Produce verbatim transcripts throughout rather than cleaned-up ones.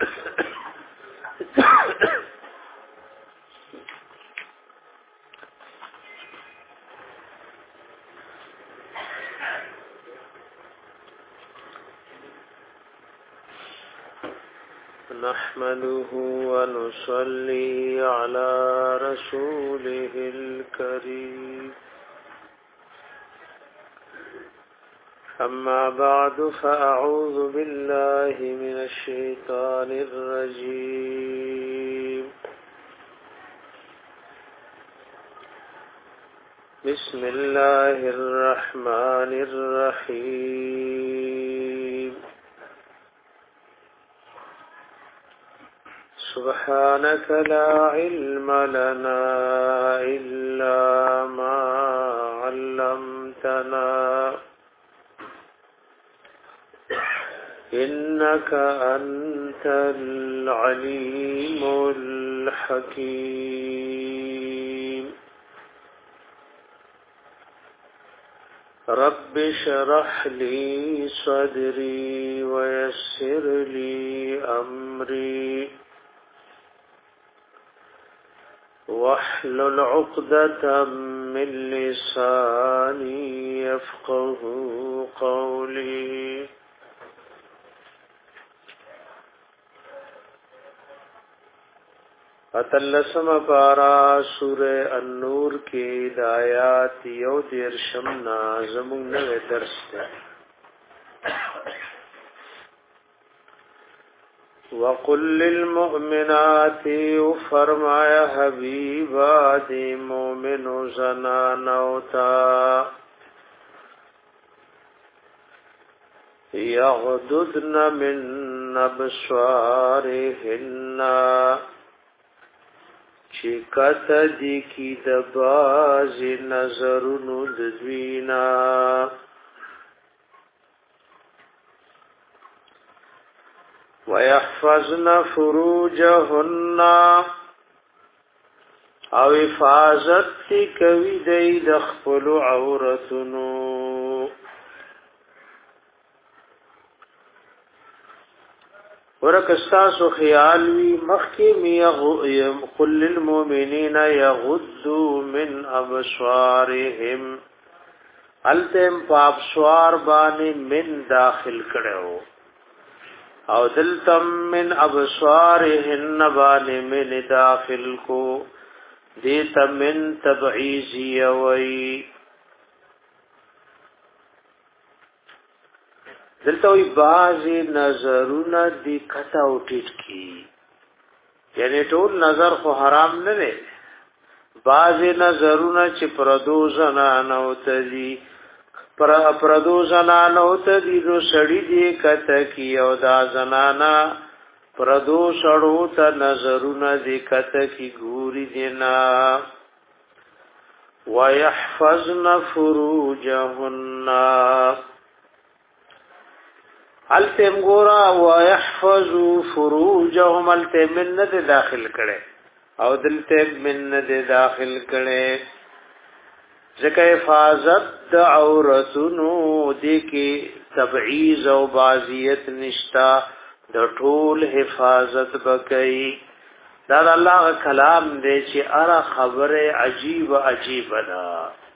نحمده ونصلي على رسوله الكريم أما بعد فأعوذ بالله من الشيطان الرجيم بسم الله الرحمن الرحيم سبحانك لا علم لنا إلا ما علمتنا إنك أنت العليم الحكيم رب اشرح لي صدري ويسر لي أمري واحلل عقدة من لساني يفقه قولي اتلسم پارا سورہ النور کی ہدایات یو دیرشم نازمون نوے درس ہے وَقُلْ لِلْمُؤْمِنَاتِ فرمایا حبیبا دی مومن زنانوتا یغددن من ابصارهن چکت دی کی دباز نظرنو ددوینا وَيَحْفَظْنَ فُرُوجَهُنَّ او حفاظت تی کوي دی د خپل عورتونو ورکستاسو خیال وی مخکی می قل للمؤمنین یغضوا من ابصارهم التم پابسوار باندې من داخل کړو او دلتم من ابصارهن باندې من داخل کو دیتا من تبعیزی وی دلتا وی بعضی نظرون دی کتا اٹھٹ کی یعنی ټول نظر خو حرام نه دی بعضی نظرون چې پردو زنانو تدی پر پردو زنانو تدی دو سړی دی کتا کی او دا زنانا پردو سړو ته نظرون دی کتا کی ګوري دینا ويحفظن فروجهن التم ګورا ويحفظوا فروجهم التم من نه داخل کړي او دلته من نه داخل کړي ځکه حفاظت د عورتونو دي کې تبعیض او بازیت نشتا د ټول حفاظت بکئی دا الله کلام دی چې اره خبره عجیب عجیب ده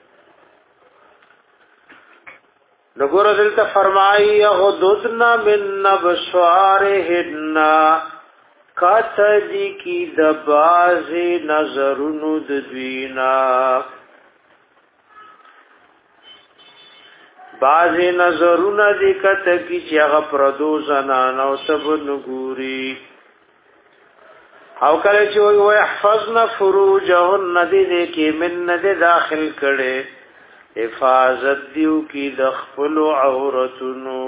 نګور دلته فرمایي یغضضن من ابصارهن کات دي کی د باز نظرونو د دوینا باز نظرونه دي کته کی چې هغه پردو زنان او سب نګوري او کله چې وي يحفظن فروجهن دي دي کې من نه داخل کړي حفاظت دیو کی د خپل عورتونو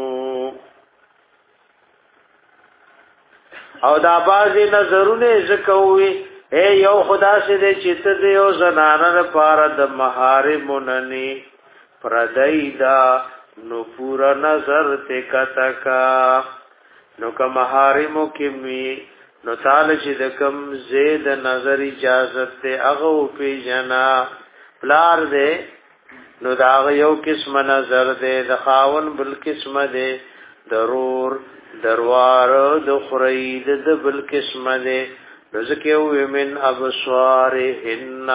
او دا باز نظرونه زکوي اے یو خدا سے دې چې ته یو زنانه لپاره د محارم نني پردایدا نو پورا نظر ته کتکا نو که محارمو کې می نو تعالی چې د کم زید نظر اجازه ته هغه په جنا پلار دې نو دا یو قسم نظر دې د خاون بل قسم دې ضرور دروار د خرید د بل قسمه ده رزقه من ابصارهن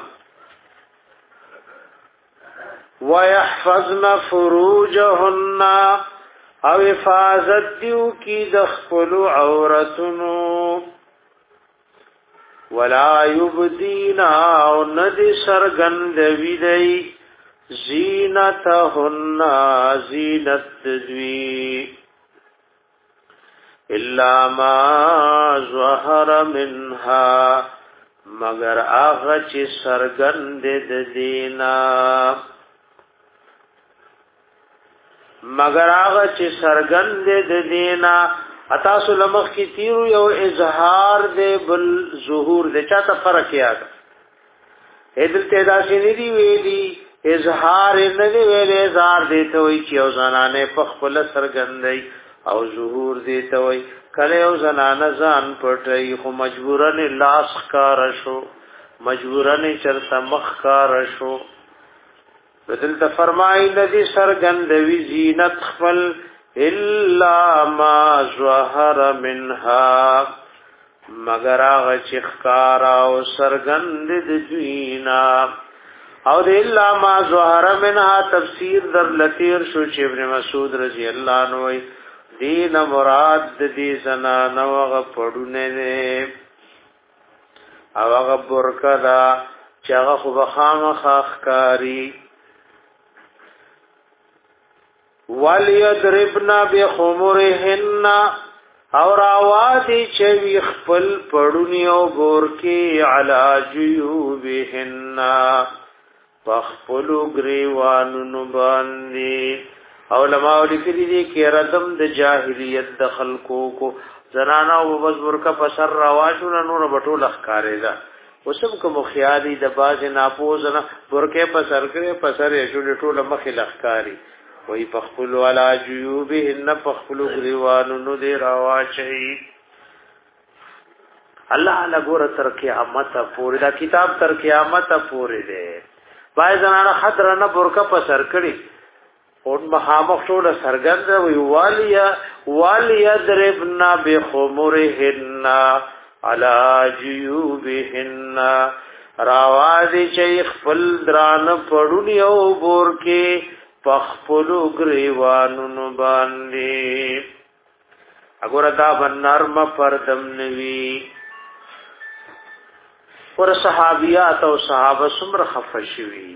ويحفظن فروجهن او حفاظت دیو کی د خپل عورتونو ولا یبدینا او ند سرګند ویدی زینتهن زینت دوی الا ما ظهر منها مگر هغه چې سرګند د دینا مگر هغه چې سرګند د دینا اتا سلمخ کی تیرو یو اظهار دے بل ظهور دے چاته فرق یاد ایدل تیدا سینی ویلی اظهار نه دی ویل اظهار دیته وی چې او زنانه په خپل سرګندای او ظهور دیته وی کله او زنانه ځان پټي خو مجبورن لاس کار شو مجبورن چرته مخ کار شو بدل ته فرمای ندی سرګندوی زینت خپل الا ما ظهر منها مگر هغه چې ښکارا او سرګند د دوینا او د الا ما ظهر منها تفسیر در لتیر شو چې ابن مسعود رضی الله عنه دین مراد د دې زنانه هغه پړونه نه او هغه برکه دا چې هغه خو بخامخ ښکاری وَلْيَضْرِبْنَ بِخُمُرِهِنَّ اور آوازی چوی خپل پړونی او ګورکی علی جیوبهن پخپلو گریوانو باندې علماء لیکلي دي کې ردم د جاهلیت د خلقو کو زنانا او بزرګ کا پسر رواجو نور بټول ښکارې ده وسم کوم خیالي د باز ناپوزنه ورکه پسر کړي پسر یې جوړ ټول مخې لخکاری وی پخپلو علا جیوبهن پخپلو گریوانو نو دی رواچهی اللہ لگور تر قیامت پوری دا کتاب تر قیامت پوری دے بائی زنانا خطر نا برکا پسر کری اون مخامخ شولا سرگند وی والی دربنا بخمرهن علا جیوبهن راوازی چیخ پل دران پڑونی او بورکی پخپلو گریوانو باندې اګور دا بنرم پردم نوی ور صحابیات او صحابه سمر خفشوی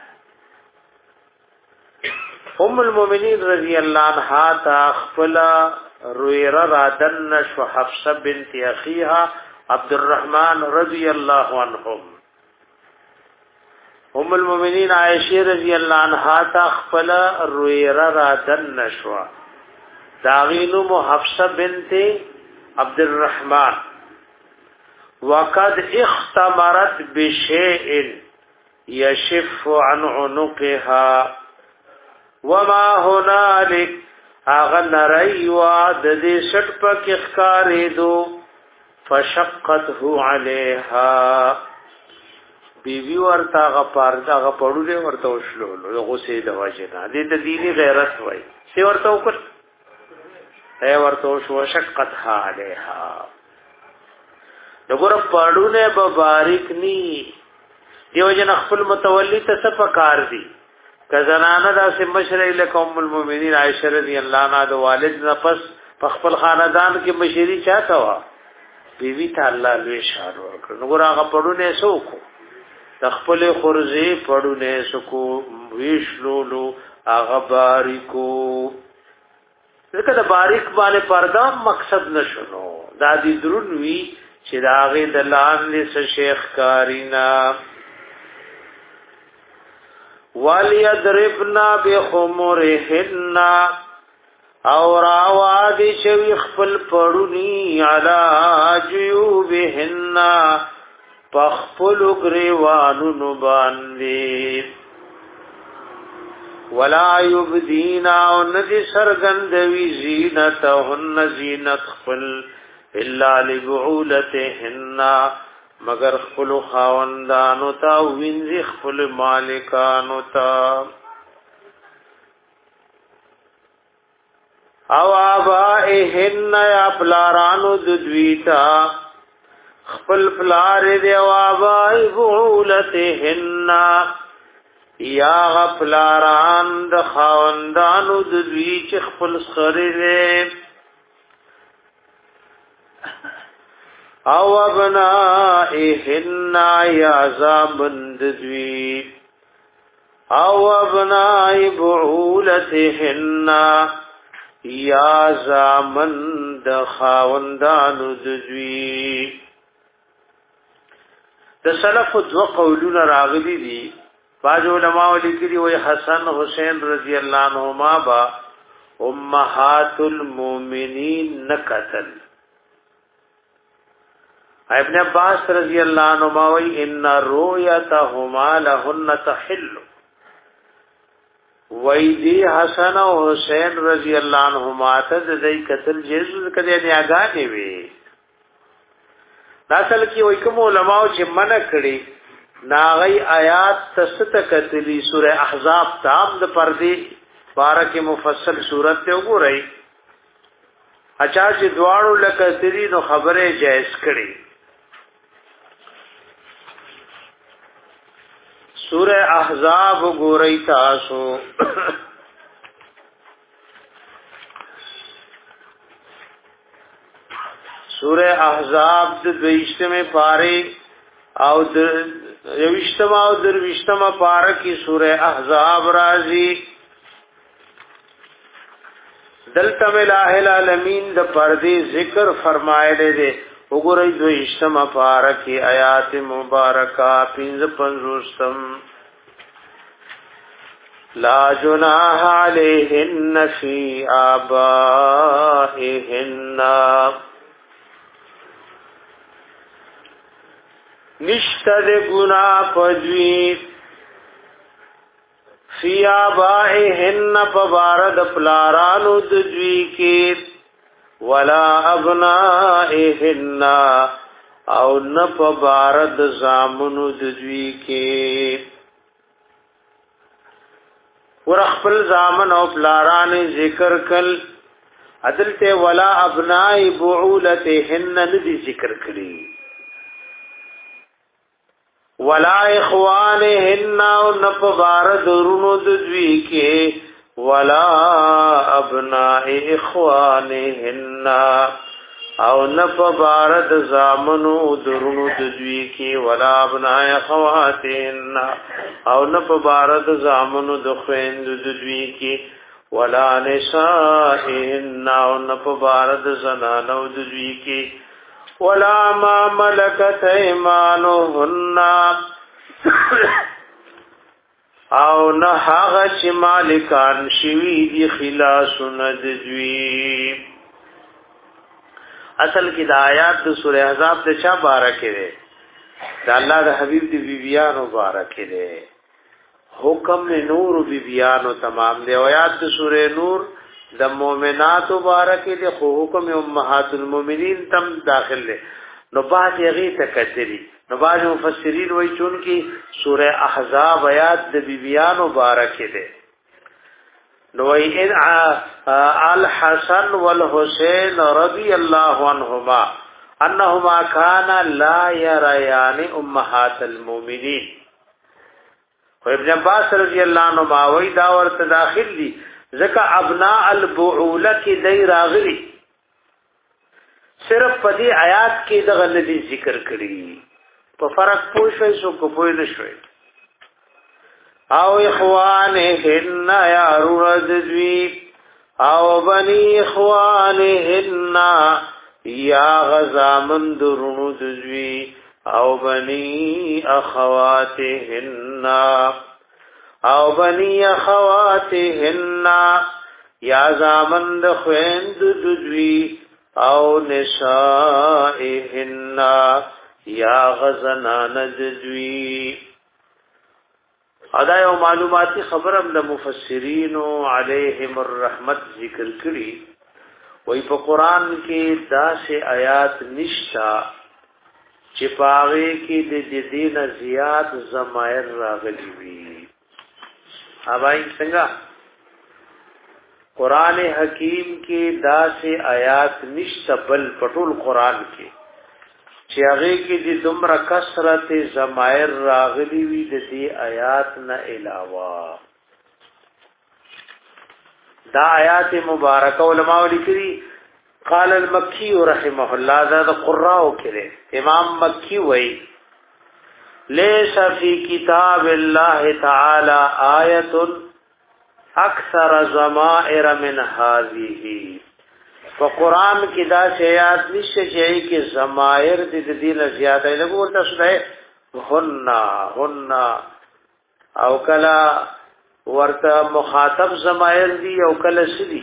ام المؤمنین رضی الله عنها تا خپل رویرا رادن شو حفصه بنت اخیها عبد الرحمن رضی الله عنهم ام المؤمنین عائشہ رضی اللہ عنہا تا خپل رویرا رادن نشوا داغینو محفصه بنت عبد الرحمن وقد اختمرت بشيء يشف عن عنقها وما هنالك اغن ريوا د دې شټ پک اخکارې دو فشقته عليها بیوی ورتا غ پاردا غ پړولې ورته وشلو غوسه د واجنا دې د دیني غیرت وای سی ورته وکړ اے ورته شو شقتها عليها دغه پړونه به باریک نی دیو جن خپل متولی ته صفکار دی کزنانه دا سم مشرع لکم المؤمنین عائشہ رضی الله عنها د والد نفس خپل خاندان کې مشری چاته وا بیوی ته الله لوی شان ورکړ نو هغه پړونه سوکو تخپل خرزی پړونه سکو ویشلولو هغه باریکو دغه د باریک باندې پردا مقصد نشونو دا دي درون وی چې داغه د لاندې س شیخ کارینا والیضربنا بخمرهن اور آواز شوی خپل پړونی علا جیوبهن پخپل گریوانو باندې ولا یبدینا ندی سرگندوی زینتهن زینت خپل الا لبعولتهن مگر خپل خاوندانو تا وینځ خپل مالکانو تا او آبائهن یا پلارانو ددویتا خپل پلار دی او آبائی بعولتهن یا غپلاران د خاوندانو ددوی چه خپل سخری دی او ابنائهن یا زامن ددوی او ابنائی بعولتهن یا زامن د خاوندانو ددوی. د سلف دو قولونه راغلي دي. بعض علماء لیکلي وي حسن حسین رضی الله عنهما با امهات المؤمنین نقتل. ابن عباس رضی الله عنهما وی ان رؤيتهما لهن تحل. وی دی حسن او حسین رضی الله عنهما ته د دې قتل جیز کړي نه اگانې وي. اصل کې وای کوم علماء چې منع کړي ناغي آیات تست کتلی سوره احزاب تام د پردي بارکه مفصل صورت ته وګورئ. اچھا چې دواړو لکتلی نو خبره جائز کړي. سوره احزاب وګورئ تاسو. سوره احزاب د دویشتمه پاره او د یوشتمه او درویشتمه پاره کې سوره احزاب راځي. دلته الہ العالمین د پردې ذکر فرمایلی دی. وګورئ دویشتمه پاره کې آیات مبارکه پنځه پنځوستم. لا جناح علیهن فی آبائهن نشته د ګناه پدوی فی آبائهن پبارد پلارانو ددوی کې ولا ابنائهن او نه پبارد زامنو ددوی کې. ور خپل زامن او پلاران ذکر کل عدلته ولا ابناء بعولتهن ندی ذکر کړي ولا اخوانهن او نپبارد رونو ددوی کې ولا ابناء اخوانهن او نپبارد زامنو درونو ددوی کې ولا ابناء اخواتهن او نپبارد زامنو د خويند ددوی کې ولا نسائهن او نپبارد زنانو ددوی کې ولا ما ملکت ایمانهن او نه هغه چې مالکان شوی دي خلاصون ددوی. اصل کې د آیات د سورہ احزاب د چا بارکه ده؟ د الله د حبیب دی بیبیانو بارکه ده. حکم نور بیبیانو تمام دی. آیات د سورہ نور د مؤمنات مبارکه ده خو حکم امهات المؤمنین تم داخل ده. نو بعد یغی تکتری نو بعض مفسرین وایي چون کې سورہ احزاب آیات د بیبیانو مبارکه ده. نو ای ان الحسن والحسین رضی الله عنهما انهما كانا لا يريان امهات المؤمنین. خو ابن عباس رضی الله عنهما وی دا ورته داخل دي ځکه ابناء البعوله کې دای راغلي صرف په دې آیات کې د غلطي ذکر کړی. په فرق پوه شئ سو کو پوه نه شئ. او اخوانهن یارون ددوی او بنی اخوانهن یا غزامن درونو ددوی او بنی اخواتهن او بنی اخواتهن یا زامن د خويند ددوی او نسائهن یا غزنان ددوی. ادا یو معلوماتی خبرم د مفسرین علیهم الرحمت ذکر کړي. وای په قران کې داسې آیات نشتا چې پاغه کې د دین زیات زمایر راغلي وي. اوبای څنګه قران حکیم کې داسې آیات نشته بل پټول قران کې چې هغه کې د دومره کثرت ضمائر راغلي وي د دې آیات نه علاوه. دا آیات مبارکه علماء لیکلي قال المکی رحمه الله دا د قراء کې امام مکی وایي ليس في كتاب الله تعالى آية اکثر ضمائر من هذه. فقرآن کی دا آیات نشته چې کې ضمائر د دې نه زیاته نه ورته شته هن هن او کلا ورته مخاطب ضمائر دي او کلا سدي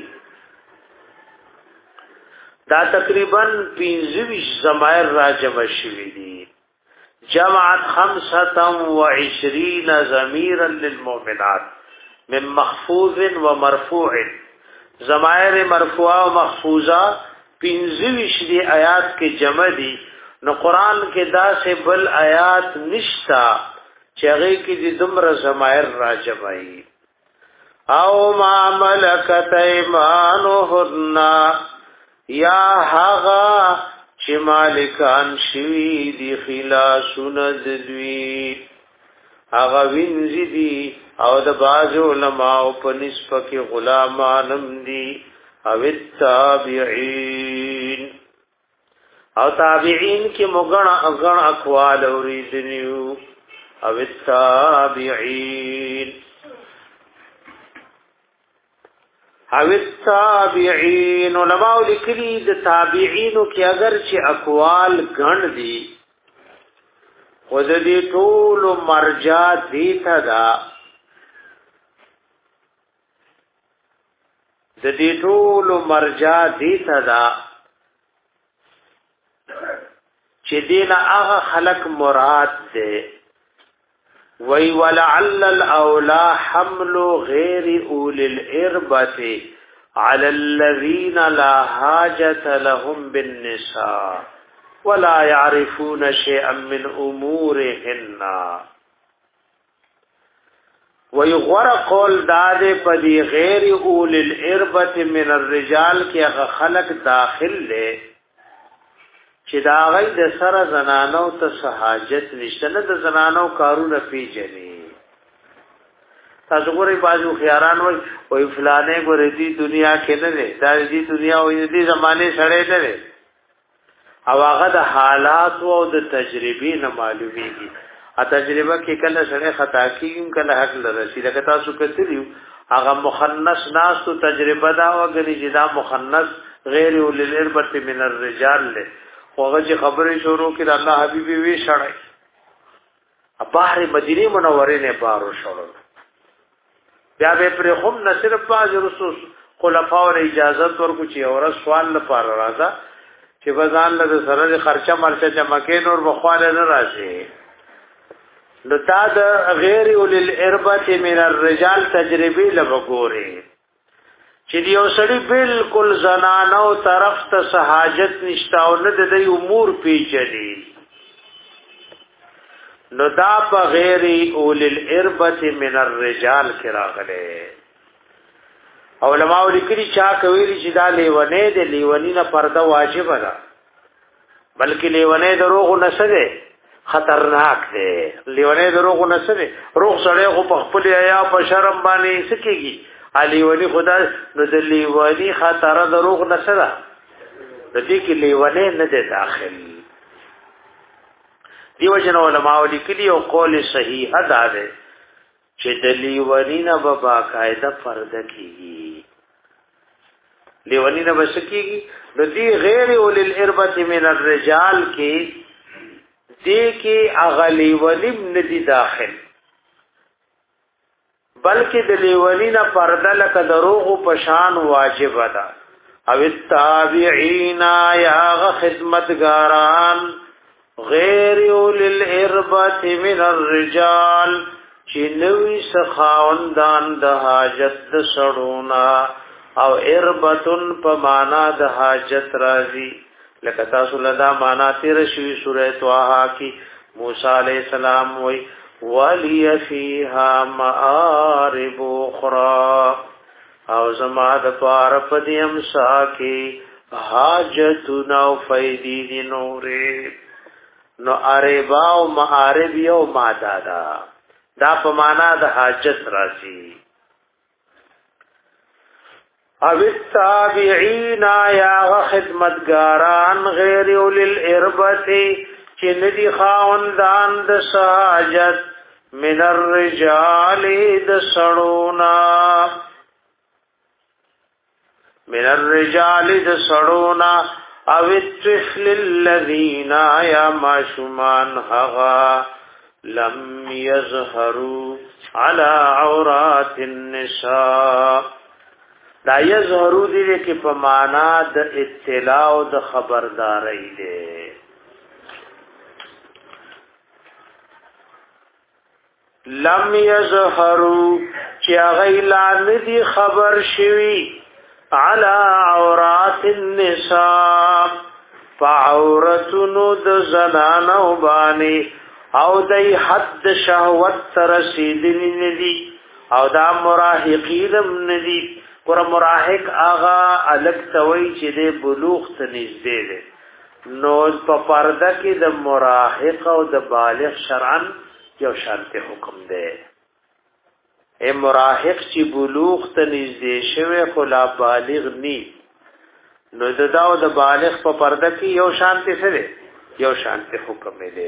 دا تقریبا پنځه ضمائر راجم شوي دي. جمعت خمسة وعشرين ضميرا للمؤمنات من محفوظ ومرفوع. ضمائر مرفوعه او محفوظه پنځه دي آیات کې جمع دي. نو قران کې دا سه بل آیات نشتا چې هغه کې د دمر ضمائر راجمعي. او ما ملکت ایمانهن یا هغه چې مالکان شوی دی خلاصون دوی هغه وینځي دي او د باز علماء په نسبت کې غلامانم دي او تابعین او تابعین کې مغن اغن اقوال اوریدنیو او تابعین او تابعین علماء لیکلي د تابعینو کې اگر چې اقوال غن دي خود دې ټول مرجع دي تدا د دې ټول مرجع دي تدا چې دین هغه خلق مراد ده. وی ولعل الاولى حمل غیر اولي الاربه على الذين لا حاجه لهم بالنساء ولا يعرفون شيئا من امورهن. ويغور قول داد پدی غیر اول الاربه من الرجال کی هغه خلق داخل له چې دا غي د سره زنانو ته حاجت نشته نه د زنانو کارونه پیژني. تاسو ګورئ بازو خياران وای وای فلانه ګورې دي دنیا کې نه ده دا دې دنیا او دې زمانه سره نه ده او هغه د حالات او د تجربې نه معلومیږي. ا تجربه کې کله سره خطا کیږي کله حق لرسي لکه تاسو کتلیو هغه مخنث ناس تو تجربه دا وګړي چې دا مخنث غیر وللربت من الرجال له هغه چې خبرې شروع کړه الله حبيبي وی شړای ا بحر مدینه منوره نه بارو شړل بیا به پر هم نه صرف باز رسول خلفاء او اجازه ورکو چې اور سوال لپاره راځه چې بزان له سره خرچه مرچه جمع کین اور بخواله نه راځي. نو تا د غیر اولل اربه من الرجال تجربه لوګوري چې دی اوسړي بالکل زنانو طرف ته سہاجت نشتا او نه د امور پیچلي. نو دا په غیر اولل اربه من الرجال کې راغله. علماء لیکلي چا کوي چې دا لیونه د لیونی نه پرده واجب ده بلکې لیونه دروغ نه سره خطرناک دی. لیونه دروغ نه سره روغ سره خو په خپل یا په شرم باندې سکیږي علی ولی خدا نو د لیونی خطر دروغ نه سره د دې کې لیونه نه ده داخل. دیو جن علماء لیکلي او قول صحیح ادا ده چې د لیونی نه به باقاعده پرده کیږي. لیونی نه بسکیږي نو دی غیر اول الاربه من الرجال کې دی کې اغلی ولیم ندی داخل بلکې د لیونی نه پرده لکه دروغ په شان واجب ده. او التابعین یا خدمتګاران غیر اول الاربه من الرجال چې نوې سخاوندان د حاجت د سړونا او اربتن په معنا د حاجت راځي لکه تاسو لدا معنا تیر شوی سورۃ طه کې موسی علیہ السلام وی ولی فیها مآرب اخرى او زما د پار پدیم ساکی حاجتنا و فیدی دی نوری نو عربا و معارب یو مادادا دا پمانا د حاجت راسی او التابعین یا خدمتگاران غیر اولی الاربتی چی ندی خاوندان د ساجت من الرجال د سڑونا من الرجال د سڑونا او الطفل الذین یا ماشومان حغا لم یظهروا على عورات النساء دا یظهروا دی کی پمانا د اطلاع او د خبرداري دی لم یظهروا چا غیلان دی خبر شوی علی عورات النساء فعورتنو د زنانو بانی او دای حد شهوت ترسیدنی ندی او دا مراهقینم ندی ور مراهق آغا الک توي چې د بلوغ ته نږدې ده نو په پرده کې د مراهق او د بالغ شرعاً یو شانته حکم ده اے مراهق چې بلوغ ته نږدې شوی خو لا بالغ ني نو د دا او د بالغ په پرده کې یو شانته سره یو شانته حکم ده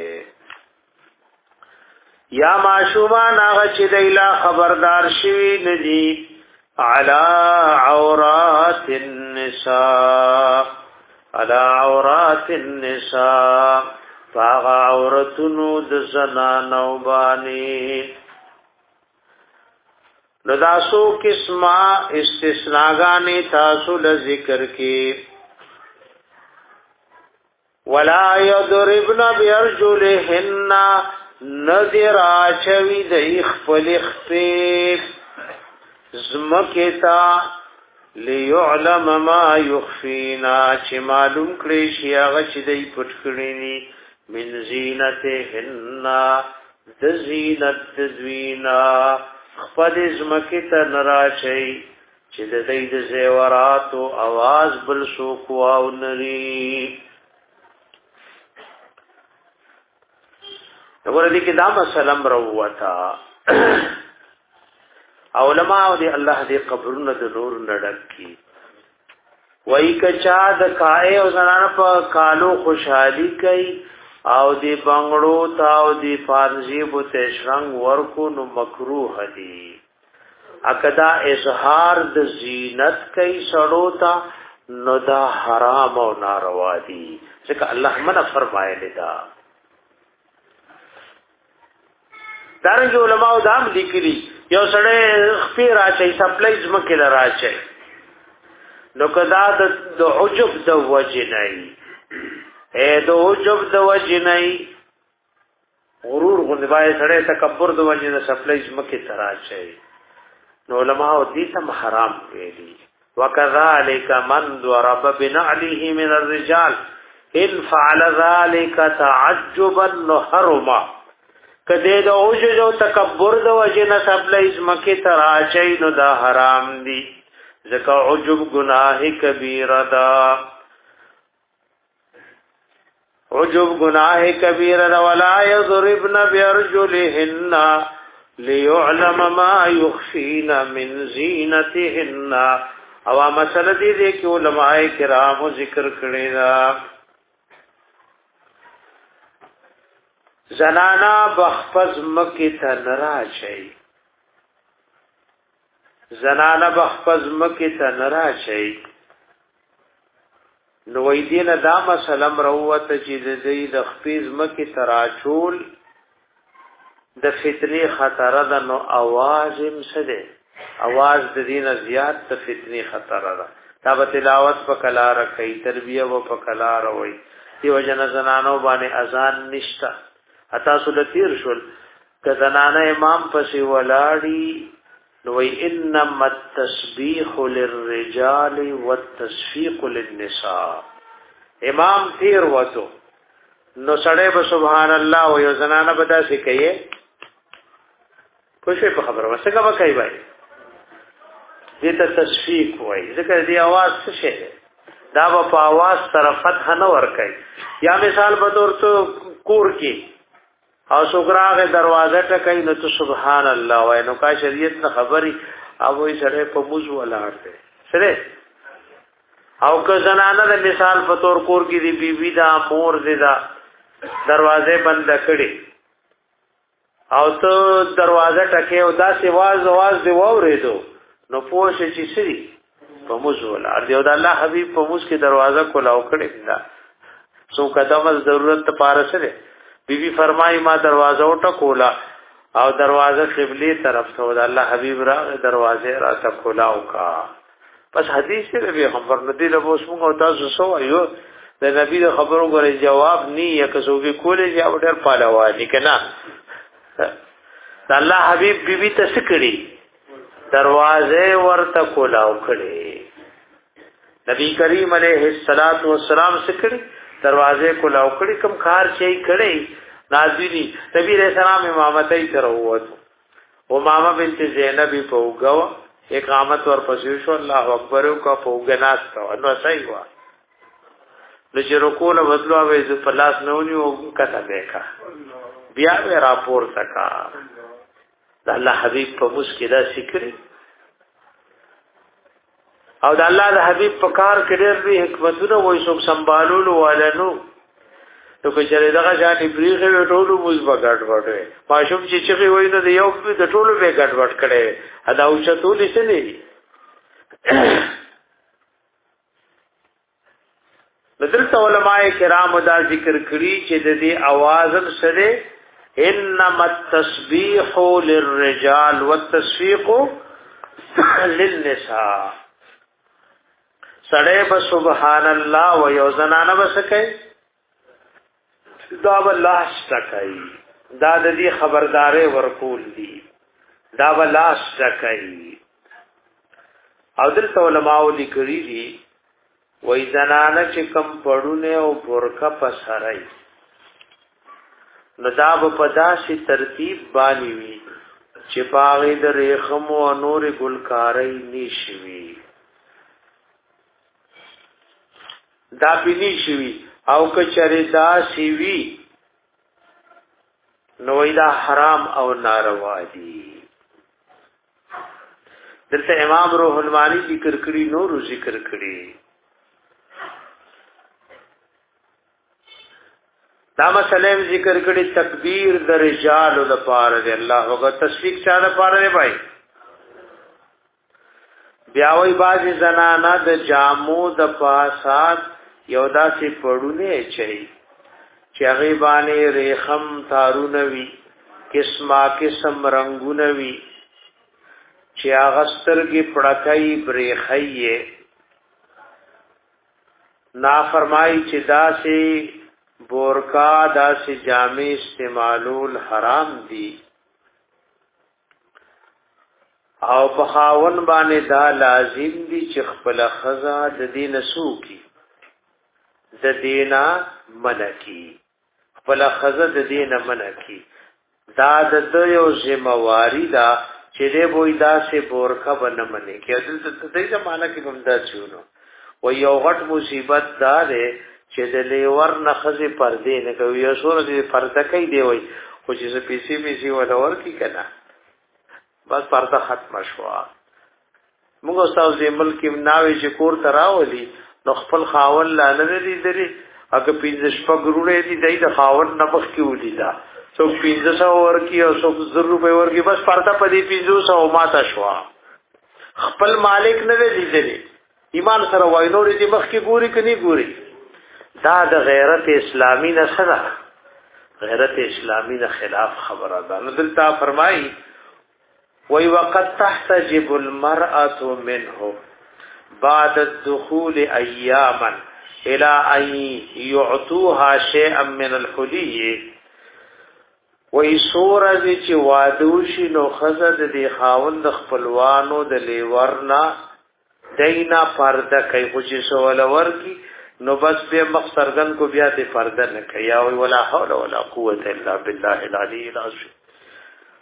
یا معشومان هغه چې دیلا خبردار شوی ندي على عورات النساء على عورات النساء فاغ عورتنو د زنانو بانی نداسو قسمه استثناګانی تاسو ل ذکر کی ولا يضربن بارجلهن نذر اچوي د خپل خفيف زمکتا ليعلم ما يخفينا چې معلوم کړي شي هغه چې دای پټ کړی ني من زینتهن د زینت تزوینا خپل زمکتا نراشي چې د دې د زیورات او आवाज بل سو کو او نری وګوره دې کې دا مسله مروتا علماء دی الله دې قبرونه د نور نډک کی وای کچا د کای او زنانه په کالو خوشحالي کوي او دی بنگړو تا او دی فارزی بوته شرنګ ورکو نو مکروه دی اکدا اظهار د زینت کوي سړو تا نو دا حرام او ناروا دی ځکه الله منع فرمایلی دا دارنګ علماء دا هم لیکلي یو سړی خپې راچي سپلایز مکه لراچي نو کدا د عجب د وجنای اے د عجب د وجنای غرور غندبای سړی تکبر د وجنای سپلایز مکه تراچي نو علماء دې سم حرام ویلي وکذالک من ضرب بنعله من الرجال ان فعل ذلك تعجبا حرما کده د اوجو جو تکبر د وجنه سبلایز مکه تراچي نو دا حرام دي ځکه عجب گناه کبیره ده عجب گناه کبیره ده ولا يضربن بارجلهن ليعلم ما يخفين من زينتهن او مسله دي چې علماء کرام ذکر کړی دا زنانا بخفز مکی تا نراشی زنانا بخفز مکی تا نراشی نوی دین دا مسلم رووت چی دی د خفیز مکی تراچول د فتنی خطر ده نو آوازم سده آواز د دین زیاد د فتنی خطر ده تا بتلاوت پا کلا رکی تربیه و پا کلا روی دیو جن زنانو بانی ازان نشتا اتا سلطیر شل که زنانه امام پسی ولاړی نوی انما التسبیح للرجال والتصفیق للنساء امام تیر وتو نو سړی به سبحان الله و یو زنانه بدا سی کئیه خوشی په خبره وسکه وکای بای دې ته تصفیق وایي ځکه دې आवाज څه شي دا په आवाज سره فتح نه ور کوي یا مثال به تور ته کور کې او سوګراغه دروازه ته کوي نو ته سبحان الله وای نو کا شریعت نه خبري او وې سره په موضوع ولاړ دی سره او که زنانه د مثال په تور کور کې دی بیبي دا مور دی دا دروازه بند کړي او ته دروازه ټکه او دا سی واز आवाज دی وورېدو نو پوه شي چې سری په موضوع ولاړ دی او د الله حبيب په موږ کې دروازه کولاو کړي دا سو قدمه ضرورت ته پاره سره بیبي فرمایي ما دروازه وټکولا او دروازه قبله طرف ته د الله حبيب را دروازه را ته کولاو کا پس حدیث کې به خبر ندی له اوس موږ او تاسو سو ایو د نبی د خبرو غره جواب ني یا که څوګي کولې یا ډېر پالاوا دي کنه د الله حبيب بیبي ته سکړي دروازه ورته کولاو کړي نبی کریم علیه الصلاۃ والسلام سکړي دروازه کولاو کړي کوم کار شي کړي ناظرین نبی رسول الله امامتای تر ووت او ماما بنت زینب په وګوا اقامت ور پسې شو الله اکبر او کا په وګناس تا نو صحیح وا د چې رکوع بدلو او ز پلاس نهونیو کته دیکھا بیا به راپور تکا د الله حبیب په مسکدا سکړي او د الله د حبیب په کار کې ډېر به حکمتونه وای څوک سنبالول ولنو نو که چېرې دغه ځانې بریغه ټولو موږ بغړ وړه ماشوم چې چې وای نو د یو د ټولو به ګډ وډ کړي ادا او چتولې څه نه بدلته علماء کرام دا ذکر کړي چې د دې आवाज سره انما التسبيح للرجال والتصفيق للنساء سړی به سبحان الله و یو زنانه بسکای دا الله استکای دا د دې خبرداري ورکول دي دا الله استکای او دلته علماء لیکلي دي وای زنانه چې کم پړونه او برکا پسړای نو دا په داسې ترتیب باندې وي چې باغې د ریخم او نور ګلکاري نشوي دا بنی شوی او کچری دا شوی نو دا حرام او ناروا دي دلته امام روح المانی ذکر کړي نور ذکر کړي دا مسئله ذکر کړي تکبیر د رجال لپاره دی الله وګ تشریک چا لپاره دی بھائی بیا وای باز زنانا د جامو د پاسات یو داسې پړونه چي چې هغه باندې ریخم تارونه وي قسمه قسم رنگونه وي چې هغه سترګې پړکای برېخایې نا فرمای چې داسې بورکا داسې جامې استعمالول حرام دي او په خاون باندې دا لازم دي چې خپل خزا د دین سوکي د دینا منکی خپل خزه د دینا منکی دا د یو ذمہواری دا چې دې وای دا سه بورخه بنه منی کې دلته د دې زمانہ کې بمدا چونو و یو غټ مصیبت دا ده چې د لیور نه خزه پردې نه کوي یو سور دې پرده کوي دی وای خو چې په پیسې پیسې ولور کی کنه بس پرده ختم شوا موږ استاد دې ملک ناوي چې کور تراولي نو خپل خاون لاله دې دري اګه پینځه شپګرونه دې دای د خاون نبخ کې ولیدا سو پینځه سو ورکی او سو زر روپے ورکی بس پرده پدې پینځه سو ماته شوا خپل مالک نه دې دې ایمان سره وایلو دې مخ کې ګوري کني ګوري دا د غیرت اسلامی نه سره غیرت اسلامی نه خلاف خبره ده نو دلته فرمایي وی وقت تحتجب المرأة منه بعد الدخول اياما الى ان يعطوها شيئا من الحلي وی سورج چې وادوشي نو خزد دی خاوند خپلوانو د لیورنا دینا پرده کوي خو چې سوال ورکی نو بس به مخسرغن کو بیا دې پرده نه کوي او ولا حول ولا قوت الا بالله العلي العظیم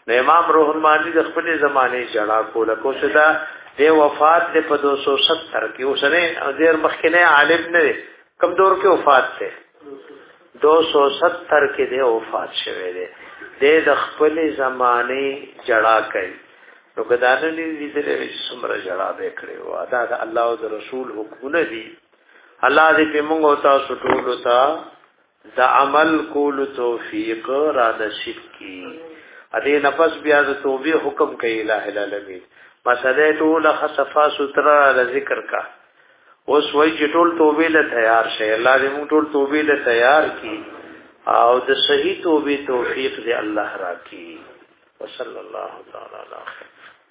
نو امام روح المانی د خپل زمانه جڑا کوله کو شدا د وفات د په دو سو ستر کې اوسنه ډیر مخکنه عالم نه کم دور کې وفات ته دو سو ستر کې د وفات شوه دی د خپل زمانه جڑا کوي نو کدانه دې دې څومره جڑا به کړی و دا د الله او د رسول حکمونه دي الله دې په موږ او تاسو ټول ته د عمل کول توفیق را نصیب کړي ا دې نفس بیا د توبې حکم کوي الٰه العالمین مسله ټول خصفا سترا ذکر کا اوس وای چې ټول توبې له تیار شي الله دې موږ ټول توبې له تیار کړي او د صحیح توبې توفیق دې الله راکړي وصلی الله تعالی علیه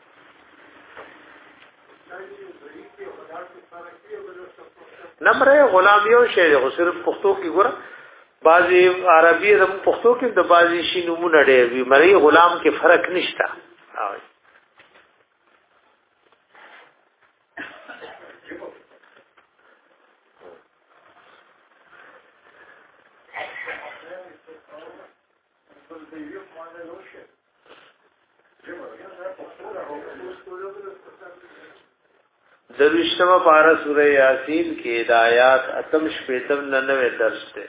نمبر غلام یو شی دی صرف پښتو کې ګوره بعضی عربي زم پښتو کې د بعضی شی نمونه ډېر وي مری غلام کې فرق نشته دروشتما پارا سورہ یاسین کی ہدایات اتم شپیتم ننوے درس تے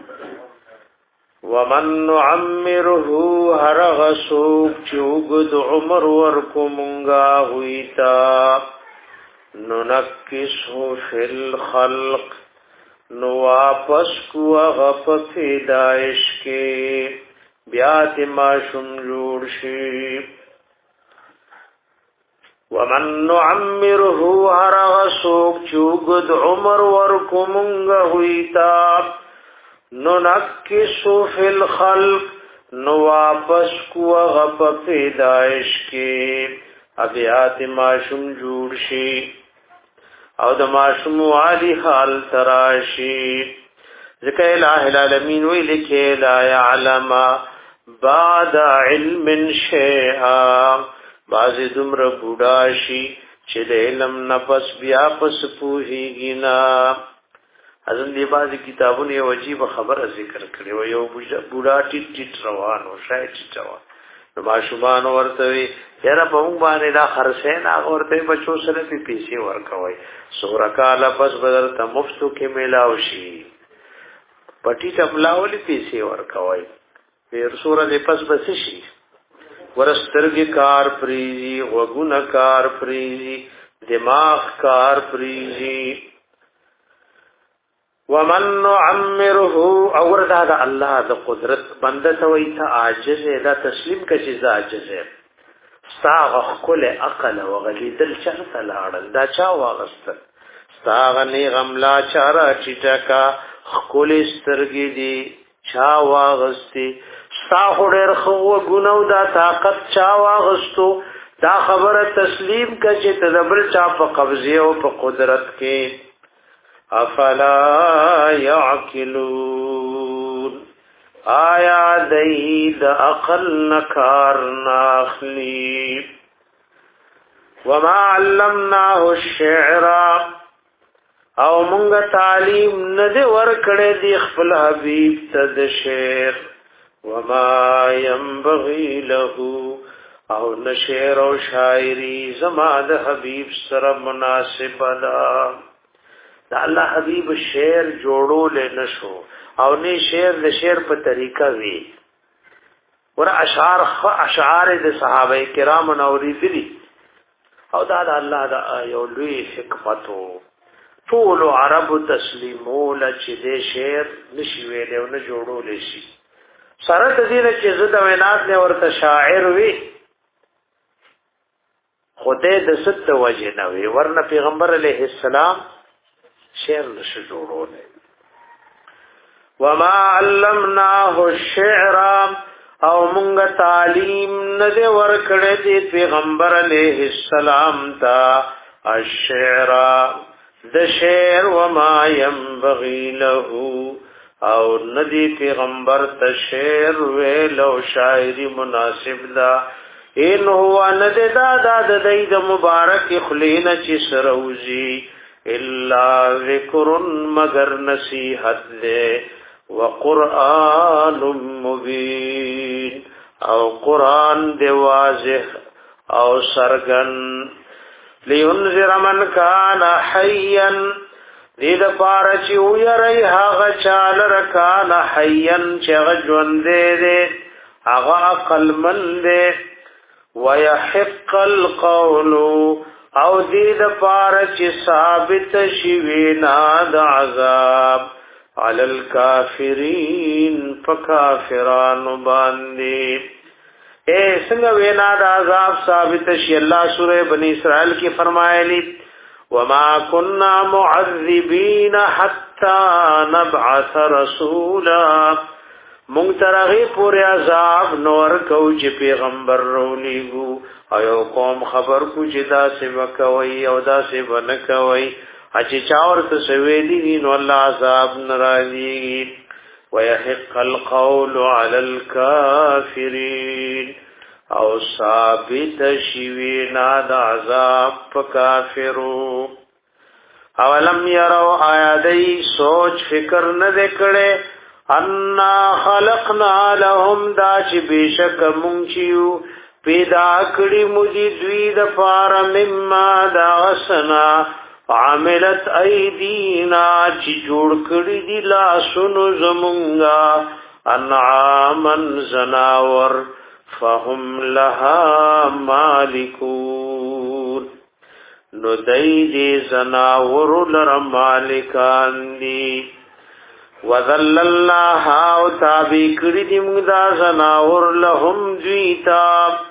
ومن نعمره هر غسوک چوگد عمر ورکو منگا ہوئیتا ننکسو فی الخلق نواپس کو غف فیدائش کے بیات ما شمجور شیب ومن نعمره هر غسوک چوگد عمر ورکو منگا ہوئیتا ننکسو فی الخلق نواپس کو غپ پیدائش کے ابیات معشوم جوڑ شی او د معشوم والی حال تراشی ذکر الہ العالمین وی لکھے لا یعلم بعد علم شیئا بازی دمر بوداشی چه ده علم نفس بیا پس پوهیگی نا ازن دی بازی کتابون یو عجیب خبر ذکر کری و یو بودا ٹیٹ ٹیٹ روان و شای ٹیٹ روان نما شمان ورطوی یرا پا اون بانی دا خرسین آغا ورطوی بچو سر پی پیسی ورکوی سورکالا پس بدر تا مفتو که ملاوشی پٹی تبلاولی پیسی ورکوی پیر سورا دی پس بسشی ورسترګ کار پریزي وګونه کار پریزي دماغ کار پریزي ومن نعمره اور دا د الله د قدرت بنده ته وي ته عاجز دا تسلیم کچې ز عاجز استاغ خل عقل وغلیدل چرته لاړل دا چا واغست استاغ نی غملا چارا چټکا خل سترګې دي چا واغستی ستا خودر خو گنو دا طاقت چا واغستو دا خبر تسلیم کچه تدبل چا پا قبضی و پا قدرت کے افلا یعقلون آیا دید اقل نکار ناخلی وما علمناه الشعر او منگ تعلیم ند ورکڑے دی خپل حبیب تد شعر وما ينبغي له او نشعر او شاعری زما د حبیب سره مناسب ده دا الله حبیب شعر جوړول نشو او نه شعر د شعر په طریقه وی ور اشعار اشعار د صحابه کرام نوري دي او دا د الله د یو لوی حکمت ټول عرب تسلیمول چې د شعر نشي ویل او نه جوړول شي سره د دې چې زده وینات نه ورته شاعر وي خدای د ست وجه نه وي ورنه پیغمبر علیه السلام شعر نشو جوړول وما علمناه الشعر او مونږ تعلیم نه دی ورکړې دی پیغمبر علیه السلام ته الشعر د شعر وما ينبغي له او ندی پیغمبر تشعر ویلو شاعری مناسب دا این هو ند دا دا د دید مبارک خلین چی سروزی الا ذکر مگر نصیحت دے وقرآن مبین او قران دی واضح او سرغن لینذر من کان حیا دې د پاره چې ويري هغه چال رکان حیا چې ژوند دې هغه عقل مند دې ويحق القول او دې د پاره چې ثابت شي وینا د عذاب علی الکافرین فکافران باندې اے څنګه وینا د عذاب ثابت شي الله سورہ بنی اسرائیل کې فرمایلی وما كنا معذبین حتا نبعث رسولا مونږ ترغه پورې عذاب نور کو چې پیغمبر رولېګو او یو قوم خبر کو چې دا څه وکوي او دا څه ونکوي اچ چاور ته سویلی نو الله عذاب ناراضي ويحق القول على الكافرين او ثابت شوینا د عذاب کافرو اولم يروا آیادی سوچ فکر نه وکړي ان خلقنا لهم دا چې بشک مونږیو پیدا کړی مودي دوی د فار مما دا وسنا عاملت ایدینا چې جوړ کړی دی لاسونو زمونږه انعامن زناور فهم لها مالکون نو دای دی زناور لر مالکان دی وذللناها او تابع کړی دی موږ دا زناور لهم دویتا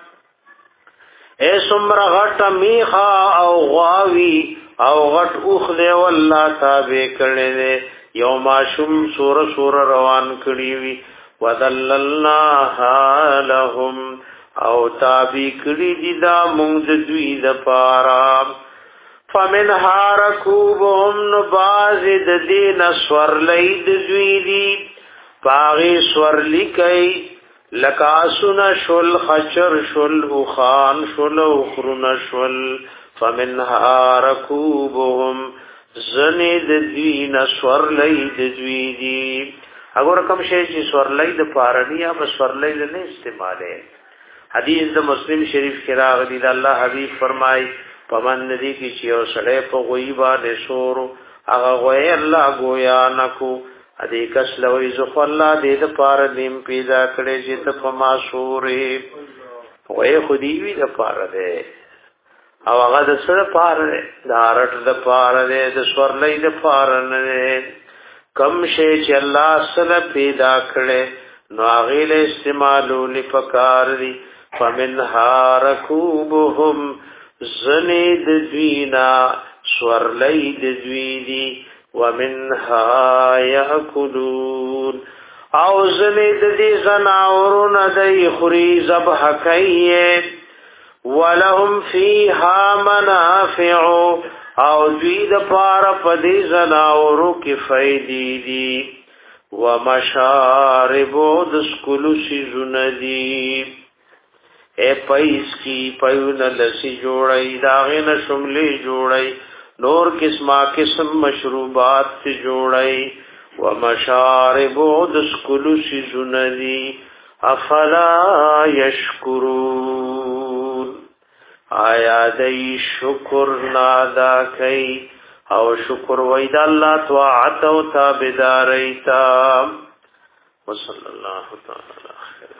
اے سمر غټ میخا او غاوی او غټ اوخ دی والله تابع کړي دي یوم شم سور سور روان کړي وي وذللناها لهم او تابع کړي دي دا مونږ دوی د پارا فمن هارکوبهم نبازد دین سورلید دوی دی باغی سورلی کئی لکاسن شل خچر شل اخان شل اخرن شل فمنها رکوبهم زنید دوی نسور لید دوی دی اگر کم شئی چی سور لید پارنی یا بسور لید نہیں استعمالے حدیث دا مسلم شریف کی راغ دید اللہ حبیب فرمائی پمن ندی کی چیو سڑے پا غیبا نسورو اگا غوی اللہ گویا نکو ادی کس لوی زخو اللہ دید پار نیم پیدا کڑے جیتا پا معصوری غوی خودیوی دا پار دے او هغه د سره پاره د هارټ د پاره د سورلې د پاره نه کم شي چې الله سره پیدا کړي نو هغه له استعمالو لپاره دي فمنها ركوبهم زنید دوینا سورلې د دوی دي ومنها ياكلون او زنید دي زناورون د خوري ذبح کوي ولهم فيها منافع او دوی د پاره پدې زناورو کې فائدې دي ومشارب د سکلو سيزونه دي اے پایس کی پيون لسی جوړي داغه شملې جوړي نور قسمه قسم مشروبات سے جوړي ومشارب د سکلو سيزونه دي افلا یشکرون آیا دی شکر نادا کئی او شکر وید اللہ طاعت و تابداریتا وصلی اللہ تعالی خیر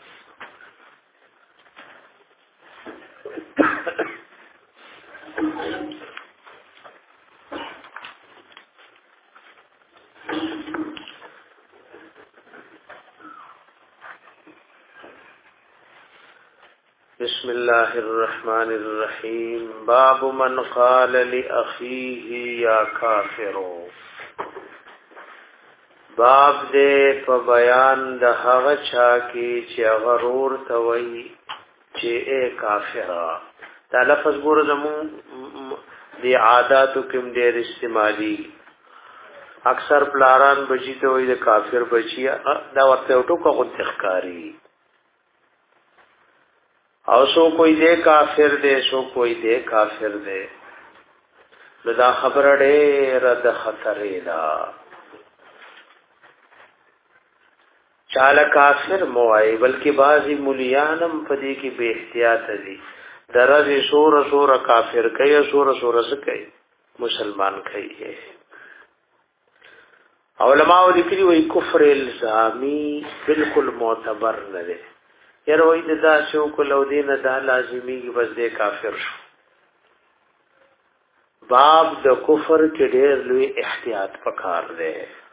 بسم الله الرحمن الرحیم باب من قال لأخیه یا کافرو باب دې په بیان د هغه چا کې چې غرور توي چې اے کافرا دا لفظ ګور زمون دی عادتو کوم ډېر استعمالي اکثر پلاران بچی ته وي د کافر بچی دا ورته ټکو کو تخکاری او سو کوئی دے کافر دے سو کوئی دے کافر دے لدا خبر ډېر د خطرې دا چاله کافر موای بلکې بعضی مليانم پدې کې به احتیاط دي درجه سور سور کافر کوي سور سور سکي مسلمان کوي علماء لیکلي وي کفر الزامي بالکل معتبر نه دی یره وای دا شو کولو دین دا لازمي بس دې کافر شو باب د کفر کې ډېر لوی احتیاط پکار دی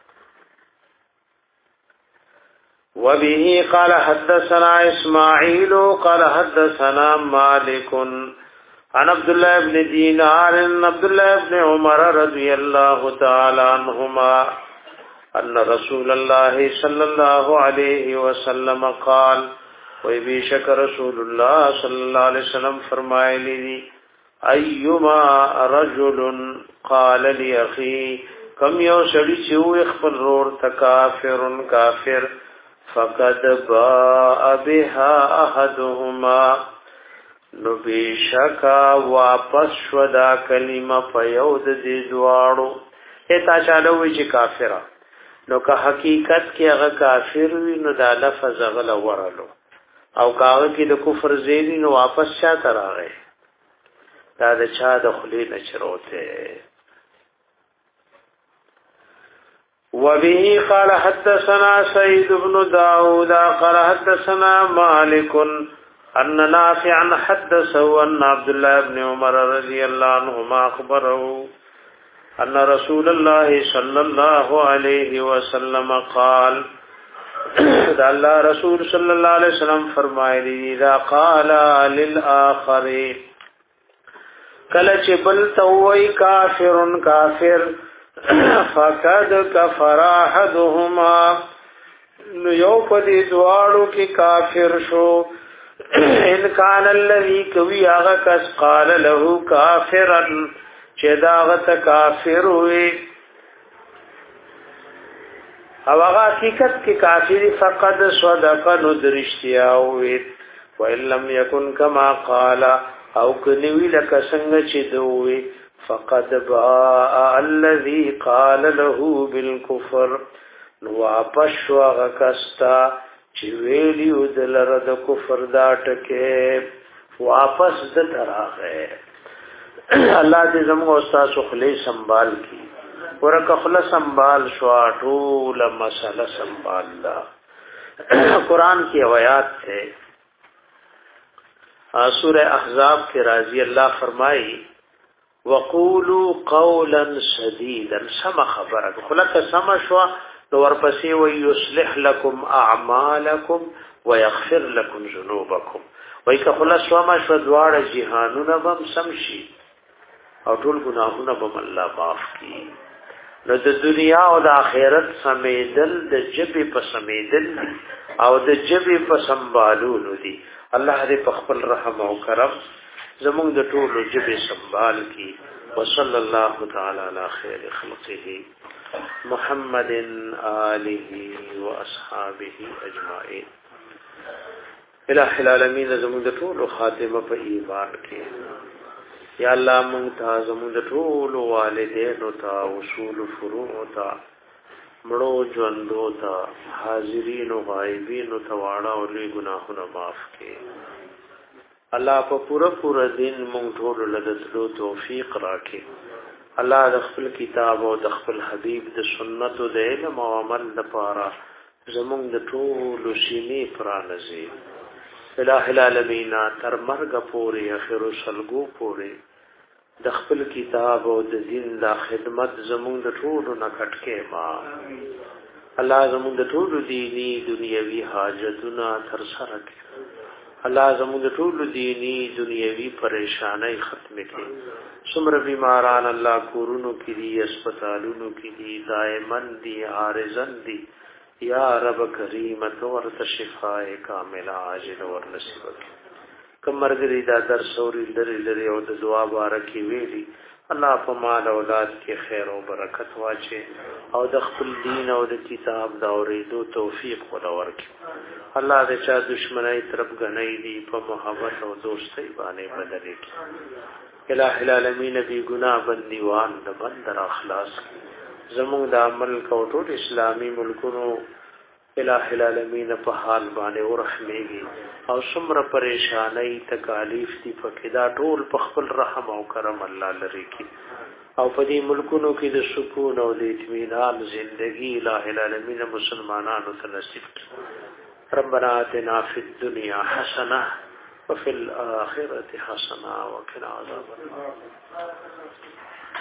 وبه قال حدثنا اسماعيل قال حدثنا مالك عن عبد الله بن دينار عن عبد الله بن عمر رضي الله تعالى عنهما ان رسول الله صلى الله عليه وسلم قال وبشك رسول الله صلى الله عليه وسلم فرمایلی ايما رجل قال لاخي كم يو شړي چې خپل رور تکافر کافر فقد باء بها احدهما نو بشکا واپس شو دا کلمه په یو د دې دواړو اته چالو وی چې کافر نو که حقیقت کې هغه کافر وي نو دا لفظ غل ورلو او کاغه کې د کفر زیری نو واپس چا تراغه دا د چا د خلی نشروته وبه قال حدثنا سيد بن داود قال حدثنا مالك ان نافعا حدثه ان عبد الله بن عمر رضي الله عنهما اخبره ان رسول الله صلى الله عليه وسلم قال دا الله رسول صلى الله عليه وسلم فرمایلی اذا قال للآخر کله چې بل توي کافر کافر فقد كفر احدهما نو یو په دې دواړو کې کافر شو ان کان الذي کوي هغه کس قال له کافرا چې دا غت کافر وي او هغه حقیقت کې کافر فقد صدق نو درشتیا وي وان لم يكن كما قال او کنوی لکه څنګه چې دوی فقد باء الذي قال له بالكفر نو واپس هغه کستا چې ویلیو دلره د کفر دا ټکه واپس د تراغه الله دې زموږ استاد خلی سنبال کی ورکه خلا سنبال شو ټول مسله سنبال دا قران کی آیات ہے سورہ احزاب کے راضی اللہ فرمائی وقولوا قولا سديدا سما خبره خلق سما شو نو ورپسې وي يصلح لكم اعمالكم ويغفر لكم ذنوبكم وای که خلص سما شو دواړه جهانونه بم سمشي او ټول ګناهونه بم الله معاف کړي نو د دنیا او د آخرت سمیدل د جبې په سمیدل او د جبې په سنبالولو دي الله دې په خپل رحم او کرم زمون د ټولو جبې سنبال کی وصلی الله تعالی علی خیر خلقه محمد آله و اصحابه اجمعین الہ العالمین زمون د ټولو خاتمه په ایمان کې یا الله مونږ ته زمون د ټولو والدینو ته اصول فروع ته مړو ژوندو ته حاضرین او غایبین ته واړه او لوی ګناهونه معاف کړي الله په پورا پورا دین مونږ ټول له دلو توفیق راکړي الله د خپل کتاب او د خپل حبیب د سنت او د علم او عمل لپاره زمونږ د ټول شینې پرانځي الہ العالمین تر مرګ پورې اخر سلګو پورې د خپل کتاب او د دین د خدمت زمونږ د ټول نه کټکې ما الله زمونږ د ټول دینی دنیوي حاجتونه تر سره کړي الله زموږ ټول دینی دنیوي پریشانای ختم کړي څومره بیماران الله کورونو کې دي هسپتالونو کې دي دائمن دي عارضن دي یا رب کریم تو ورته شفای کامله عاجل ور نصیب کړي کمرګری دا درس اوري لري لري او د دعا بارکي ویلي الله په مال اولاد کې خیر او برکت واچي او د خپل دین او د کتاب دا اورېدو توفیق ولور کړي الله دې چا دشمنای طرف غنۍ دي په محبت او دوستۍ باندې بدل کړي الہ العالمین بی گناہ بندیوان د بندر اخلاص زموږ د عمل کو ټول اسلامی ملکونو الہ العالمین په حال باندې ورحمېږي او څومره پریشانای تکالیف دي پکې دا ټول په خپل رحم او کرم الله لري کی او په دې ملکونو کې د سکون او د اطمینان ژوندۍ الہ العالمین مسلمانانو ته نصیب ربنا آتنا فی الدنیا حسنه وفي الآخرة حسنه وقنا عذاب النار